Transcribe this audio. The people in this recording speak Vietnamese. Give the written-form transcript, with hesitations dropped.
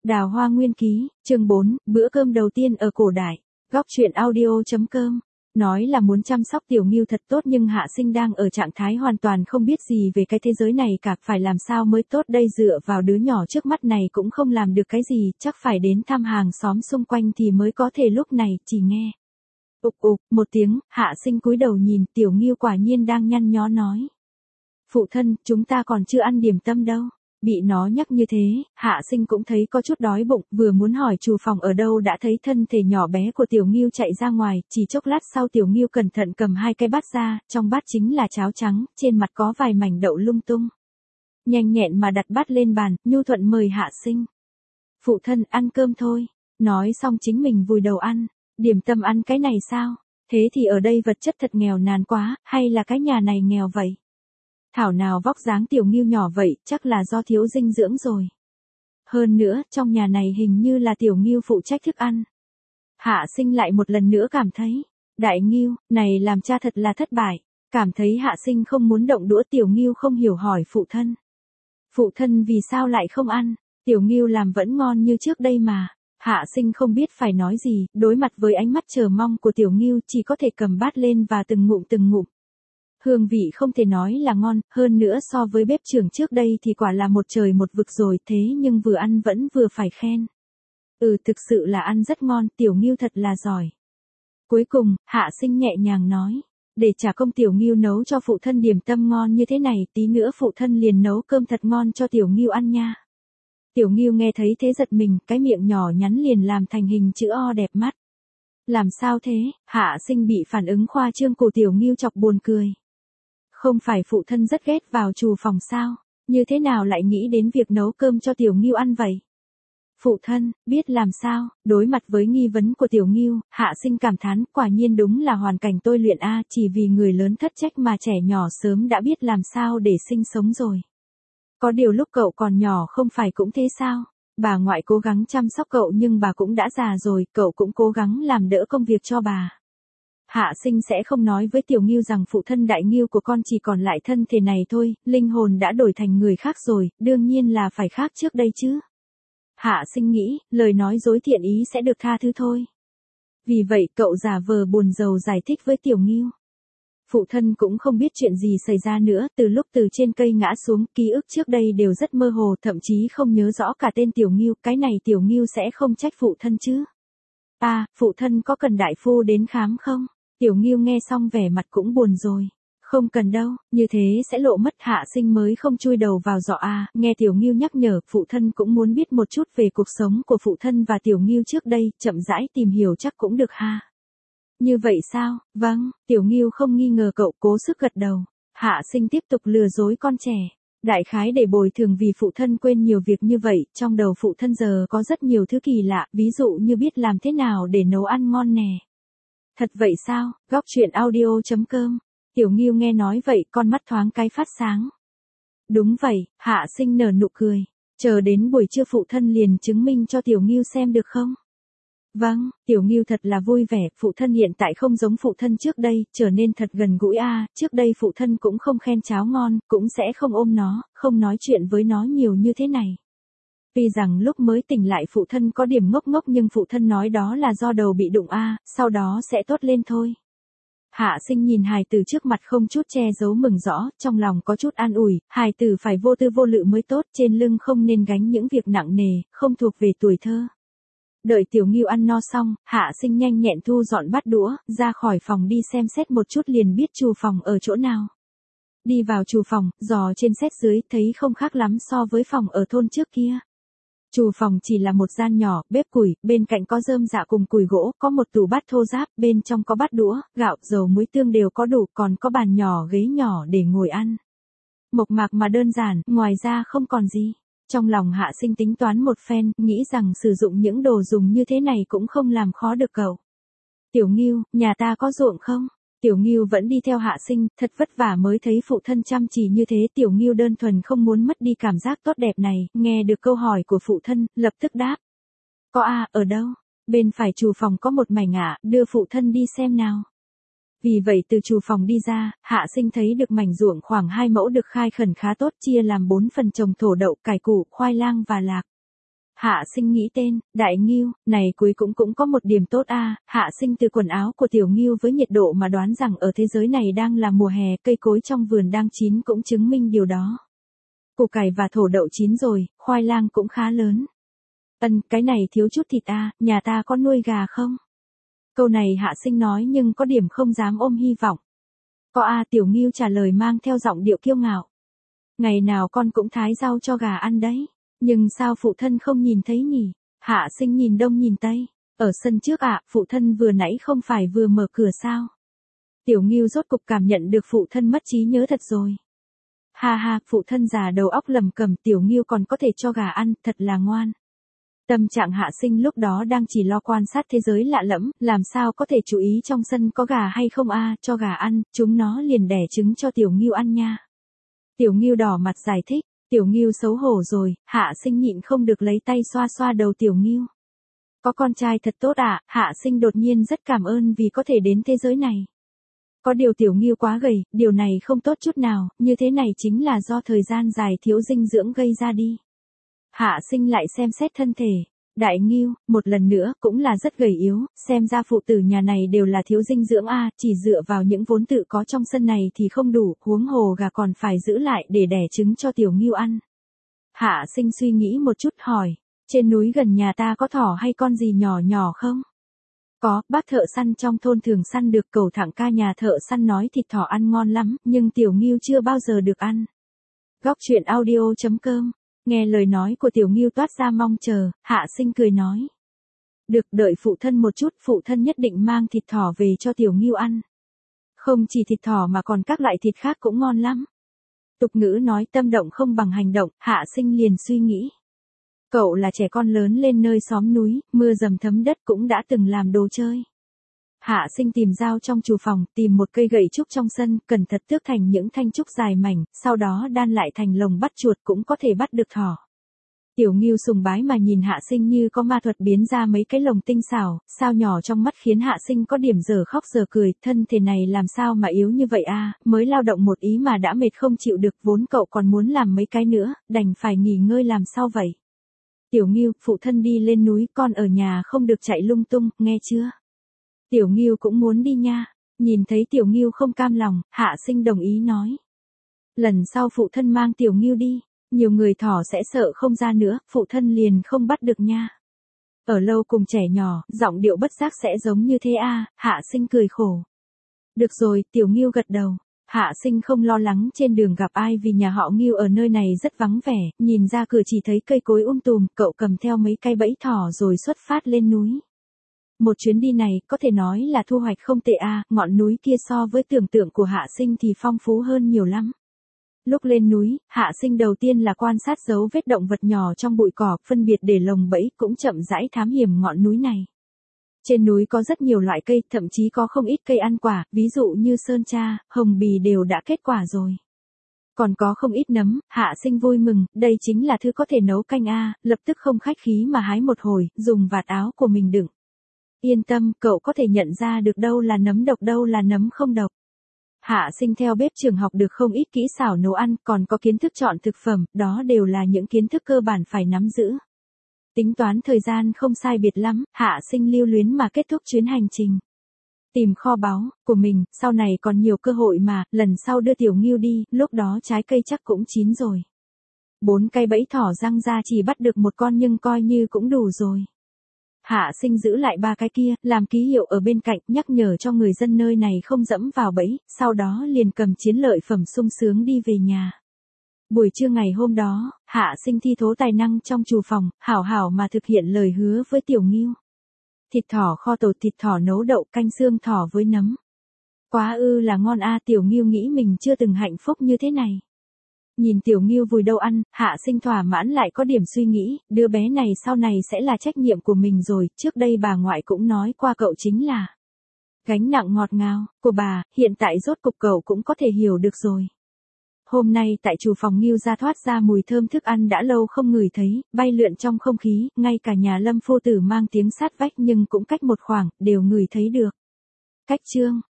Đào Hoa Nguyên Ký, chương 4, bữa cơm đầu tiên ở cổ đại. Góc truyện audio.com. Nói là muốn chăm sóc Tiểu Ngưu thật tốt nhưng Hạ Sinh đang ở trạng thái hoàn toàn không biết gì về cái thế giới này cả, phải làm sao mới tốt đây, dựa vào đứa nhỏ trước mắt này cũng không làm được cái gì, chắc phải đến thăm hàng xóm xung quanh thì mới có thể. Lúc này chỉ nghe ục ục một tiếng, Hạ Sinh cúi đầu nhìn, Tiểu Ngưu quả nhiên đang nhăn nhó nói: "Phụ thân, chúng ta còn chưa ăn điểm tâm đâu." Bị nó nhắc như thế, Hạ Sinh cũng thấy có chút đói bụng, vừa muốn hỏi trù phòng ở đâu đã thấy thân thể nhỏ bé của Tiểu Ngưu chạy ra ngoài, chỉ chốc lát sau Tiểu Ngưu cẩn thận cầm hai cái bát ra, trong bát chính là cháo trắng, trên mặt có vài mảnh đậu lung tung. Nhanh nhẹn mà đặt bát lên bàn, nhu thuận mời Hạ Sinh: "Phụ thân, ăn cơm thôi." Nói xong chính mình vùi đầu ăn. Điểm tâm ăn cái này sao? Thế thì ở đây vật chất thật nghèo nàn quá, hay là cái nhà này nghèo vậy? Thảo nào vóc dáng Tiểu Ngưu nhỏ vậy, chắc là do thiếu dinh dưỡng rồi. Hơn nữa, trong nhà này hình như là Tiểu Ngưu phụ trách thức ăn. Hạ Sinh lại một lần nữa cảm thấy, Đại Ngưu, này làm cha thật là thất bại. Cảm thấy Hạ Sinh không muốn động đũa, Tiểu Ngưu không hiểu hỏi phụ thân: "Phụ thân vì sao lại không ăn? Tiểu Ngưu làm vẫn ngon như trước đây mà." Hạ Sinh không biết phải nói gì, đối mặt với ánh mắt chờ mong của Tiểu Ngưu chỉ có thể cầm bát lên và từng ngụm. Hương vị không thể nói là ngon, hơn nữa so với bếp trưởng trước đây thì quả là một trời một vực rồi, thế nhưng vừa ăn vẫn vừa phải khen. Thực sự là ăn rất ngon, Tiểu Ngưu thật là giỏi. Cuối cùng, Hạ Sinh nhẹ nhàng nói: "Để trả công Tiểu Ngưu nấu cho phụ thân điểm tâm ngon như thế này, tí nữa phụ thân liền nấu cơm thật ngon cho Tiểu Ngưu ăn nha." Tiểu Ngưu nghe thấy thế giật mình, cái miệng nhỏ nhắn liền làm thành hình chữ O đẹp mắt. Làm sao thế? Hạ Sinh bị phản ứng khoa trương của Tiểu Ngưu chọc buồn cười. Không phải phụ thân rất ghét vào trù phòng sao? Như thế nào lại nghĩ đến việc nấu cơm cho Tiểu Ngưu ăn vậy? Phụ thân, biết làm sao? Đối mặt với nghi vấn của Tiểu Ngưu, Hạ Sinh cảm thán, quả nhiên đúng là hoàn cảnh tôi luyện a, chỉ vì người lớn thất trách mà trẻ nhỏ sớm đã biết làm sao để sinh sống rồi. Có điều lúc cậu còn nhỏ không phải cũng thế sao? Bà ngoại cố gắng chăm sóc cậu nhưng bà cũng đã già rồi, cậu cũng cố gắng làm đỡ công việc cho bà. Hạ Sinh sẽ không nói với Tiểu Ngưu rằng phụ thân Đại Ngưu của con chỉ còn lại thân thể này thôi, linh hồn đã đổi thành người khác rồi, đương nhiên là phải khác trước đây chứ. Hạ Sinh nghĩ, lời nói dối thiện ý sẽ được tha thứ thôi. Vì vậy cậu giả vờ buồn rầu giải thích với Tiểu Ngưu. Phụ thân cũng không biết chuyện gì xảy ra nữa, từ lúc từ trên cây ngã xuống, ký ức trước đây đều rất mơ hồ, thậm chí không nhớ rõ cả tên Tiểu Ngưu, cái này Tiểu Ngưu sẽ không trách phụ thân chứ. Phụ thân có cần đại phu đến khám không? Tiểu Ngưu nghe xong vẻ mặt cũng buồn rồi. Không cần đâu, như thế sẽ lộ mất. Hạ Sinh mới không chui đầu vào giỏ nghe Tiểu Ngưu nhắc nhở, phụ thân cũng muốn biết một chút về cuộc sống của phụ thân và Tiểu Ngưu trước đây, chậm rãi tìm hiểu chắc cũng được ha. Như vậy sao? Vâng, Tiểu Ngưu không nghi ngờ cậu, cố sức gật đầu. Hạ Sinh tiếp tục lừa dối con trẻ. Đại khái để bồi thường vì phụ thân quên nhiều việc như vậy, trong đầu phụ thân giờ có rất nhiều thứ kỳ lạ, ví dụ như biết làm thế nào để nấu ăn ngon nè. Thật vậy sao? Góc truyện audio.com. Tiểu Ngưu nghe nói vậy, con mắt thoáng cái phát sáng. Đúng vậy, Hạ Sinh nở nụ cười. Chờ đến buổi trưa phụ thân liền chứng minh cho Tiểu Ngưu xem được không? Vâng, Tiểu Ngưu thật là vui vẻ, phụ thân hiện tại không giống phụ thân trước đây, trở nên thật gần gũi trước đây phụ thân cũng không khen cháo ngon, cũng sẽ không ôm nó, không nói chuyện với nó nhiều như thế này. Tuy rằng lúc mới tỉnh lại phụ thân có điểm ngốc ngốc nhưng phụ thân nói đó là do đầu bị đụng sau đó sẽ tốt lên thôi. Hạ Sinh nhìn hài tử trước mặt không chút che giấu mừng rõ, trong lòng có chút an ủi, hài tử phải vô tư vô lự mới tốt, trên lưng không nên gánh những việc nặng nề, không thuộc về tuổi thơ. Đợi Tiểu Ngưu ăn no xong, Hạ Sinh nhanh nhẹn thu dọn bát đũa, ra khỏi phòng đi xem xét một chút liền biết trù phòng ở chỗ nào. Đi vào trù phòng, dò trên xét dưới, thấy không khác lắm so với phòng ở thôn trước kia. Trù phòng chỉ là một gian nhỏ, bếp củi, bên cạnh có rơm rạ cùng củi gỗ, có một tủ bát thô ráp, bên trong có bát đũa, gạo, dầu muối tương đều có đủ, còn có bàn nhỏ ghế nhỏ để ngồi ăn. Mộc mạc mà đơn giản, ngoài ra không còn gì. Trong lòng Hạ Sinh tính toán một phen, nghĩ rằng sử dụng những đồ dùng như thế này cũng không làm khó được cậu. Tiểu Ngưu, nhà ta có ruộng không? Tiểu Ngưu vẫn đi theo Hạ Sinh, thật vất vả mới thấy phụ thân chăm chỉ như thế, Tiểu Ngưu đơn thuần không muốn mất đi cảm giác tốt đẹp này, nghe được câu hỏi của phụ thân, lập tức đáp. Có ở đâu? Bên phải trù phòng có một mảnh đưa phụ thân đi xem nào. Vì vậy từ trù phòng đi ra, Hạ Sinh thấy được mảnh ruộng khoảng 2 mẫu được khai khẩn khá tốt, chia làm 4 phần trồng thổ đậu, cải củ, khoai lang và lạc. Hạ Sinh nghĩ tên, Đại Ngưu, này cuối cũng có một điểm tốt a. Hạ Sinh từ quần áo của Tiểu Ngưu với nhiệt độ mà đoán rằng ở thế giới này đang là mùa hè, cây cối trong vườn đang chín cũng chứng minh điều đó. Củ cải và thổ đậu chín rồi, khoai lang cũng khá lớn. Cái này thiếu chút thịt a, nhà ta có nuôi gà không? Câu này Hạ Sinh nói nhưng có điểm không dám ôm hy vọng. Có a, Tiểu Ngưu trả lời mang theo giọng điệu kiêu ngạo. Ngày nào con cũng thái rau cho gà ăn đấy. Nhưng sao phụ thân không nhìn thấy nhỉ? Hạ Sinh nhìn đông nhìn tây. Ở sân trước ạ, phụ thân vừa nãy không phải vừa mở cửa sao? Tiểu Ngưu rốt cục cảm nhận được phụ thân mất trí nhớ thật rồi. Ha ha, phụ thân già đầu óc lầm cầm, Tiểu Ngưu còn có thể cho gà ăn, thật là ngoan. Tâm trạng Hạ Sinh lúc đó đang chỉ lo quan sát thế giới lạ lẫm, làm sao có thể chú ý trong sân có gà hay không a, cho gà ăn, chúng nó liền đẻ trứng cho Tiểu Ngưu ăn nha. Tiểu Ngưu đỏ mặt giải thích. Tiểu Ngưu xấu hổ rồi, Hạ Sinh nhịn không được lấy tay xoa xoa đầu Tiểu Ngưu. Có con trai thật tốt ạ, Hạ Sinh đột nhiên rất cảm ơn vì có thể đến thế giới này. Có điều Tiểu Ngưu quá gầy, điều này không tốt chút nào, như thế này chính là do thời gian dài thiếu dinh dưỡng gây ra đi. Hạ Sinh lại xem xét thân thể. Đại Ngưu, một lần nữa, cũng là rất gầy yếu, xem ra phụ tử nhà này đều là thiếu dinh dưỡng a, chỉ dựa vào những vốn tự có trong sân này thì không đủ, huống hồ gà còn phải giữ lại để đẻ trứng cho Tiểu Ngưu ăn. Hạ Sinh suy nghĩ một chút hỏi, trên núi gần nhà ta có thỏ hay con gì nhỏ nhỏ không? Có, bác thợ săn trong thôn thường săn được, cẩu thẳng ca nhà thợ săn nói thịt thỏ ăn ngon lắm, nhưng Tiểu Ngưu chưa bao giờ được ăn. Góc truyện audio.com. Nghe lời nói của Tiểu Ngưu toát ra mong chờ, Hạ Sinh cười nói. Được, đợi phụ thân một chút, phụ thân nhất định mang thịt thỏ về cho Tiểu Ngưu ăn. Không chỉ thịt thỏ mà còn các loại thịt khác cũng ngon lắm. Tục ngữ nói tâm động không bằng hành động, Hạ Sinh liền suy nghĩ. Cậu là trẻ con lớn lên nơi xóm núi, mưa dầm thấm đất cũng đã từng làm đồ chơi. Hạ Sinh tìm dao trong trù phòng, tìm một cây gậy trúc trong sân, cẩn thận tước thành những thanh trúc dài mảnh, sau đó đan lại thành lồng bắt chuột cũng có thể bắt được thỏ. Tiểu Ngưu sùng bái mà nhìn Hạ Sinh như có ma thuật biến ra mấy cái lồng tinh xảo, sao nhỏ trong mắt khiến Hạ Sinh có điểm giờ khóc giờ cười, thân thể này làm sao mà yếu như vậy a, mới lao động một ý mà đã mệt không chịu được, vốn cậu còn muốn làm mấy cái nữa, đành phải nghỉ ngơi làm sao vậy. Tiểu Ngưu, phụ thân đi lên núi, con ở nhà không được chạy lung tung, nghe chưa? Tiểu Ngưu cũng muốn đi nha. Nhìn thấy Tiểu Ngưu không cam lòng, Hạ Sinh đồng ý nói. Lần sau phụ thân mang Tiểu Ngưu đi, nhiều người thỏ sẽ sợ không ra nữa, phụ thân liền không bắt được nha. Ở lâu cùng trẻ nhỏ, giọng điệu bất giác sẽ giống như thế a, Hạ Sinh cười khổ. Được rồi, Tiểu Ngưu gật đầu. Hạ Sinh không lo lắng trên đường gặp ai vì nhà họ Ngưu ở nơi này rất vắng vẻ, nhìn ra cửa chỉ thấy cây cối tùm, cậu cầm theo mấy cái bẫy thỏ rồi xuất phát lên núi. Một chuyến đi này có thể nói là thu hoạch không tệ a, ngọn núi kia so với tưởng tượng của Hạ Sinh thì phong phú hơn nhiều lắm. Lúc lên núi, Hạ Sinh đầu tiên là quan sát dấu vết động vật nhỏ trong bụi cỏ, phân biệt để lồng bẫy, cũng chậm rãi thám hiểm ngọn núi này. Trên núi có rất nhiều loại cây, thậm chí có không ít cây ăn quả, ví dụ như sơn tra, hồng bì đều đã kết quả rồi. Còn có không ít nấm, Hạ Sinh vui mừng, đây chính là thứ có thể nấu canh a, lập tức không khách khí mà hái một hồi, dùng vạt áo của mình đựng. Yên tâm, cậu có thể nhận ra được đâu là nấm độc đâu là nấm không độc. Hạ Sinh theo bếp trường học được không ít kỹ xảo nấu ăn, còn có kiến thức chọn thực phẩm, đó đều là những kiến thức cơ bản phải nắm giữ. Tính toán thời gian không sai biệt lắm, Hạ Sinh lưu luyến mà kết thúc chuyến hành trình. Tìm kho báu của mình, sau này còn nhiều cơ hội mà, lần sau đưa Tiểu Ngưu đi, lúc đó trái cây chắc cũng chín rồi. 4 cái bẫy thỏ răng ra chỉ bắt được một con nhưng coi như cũng đủ rồi. Hạ Sinh giữ lại 3 cái kia, làm ký hiệu ở bên cạnh, nhắc nhở cho người dân nơi này không dẫm vào bẫy, sau đó liền cầm chiến lợi phẩm sung sướng đi về nhà. Buổi trưa ngày hôm đó, Hạ Sinh thi thố tài năng trong trù phòng, hảo hảo mà thực hiện lời hứa với Tiểu Ngưu. Thịt thỏ kho tàu, thịt thỏ nấu đậu, canh xương thỏ với nấm. Quá là ngon a, Tiểu Ngưu nghĩ mình chưa từng hạnh phúc như thế này. Nhìn Tiểu Ngưu vùi đầu ăn, Hạ Sinh thỏa mãn lại có điểm suy nghĩ, đứa bé này sau này sẽ là trách nhiệm của mình rồi, trước đây bà ngoại cũng nói qua cậu chính là gánh nặng ngọt ngào của bà, hiện tại rốt cục cậu cũng có thể hiểu được rồi. Hôm nay tại trù phòng Ngưu ra thoát ra mùi thơm thức ăn đã lâu không ngửi thấy, bay lượn trong không khí, ngay cả nhà Lâm phu tử mang tiếng sát vách nhưng cũng cách một khoảng, đều ngửi thấy được. Cách chương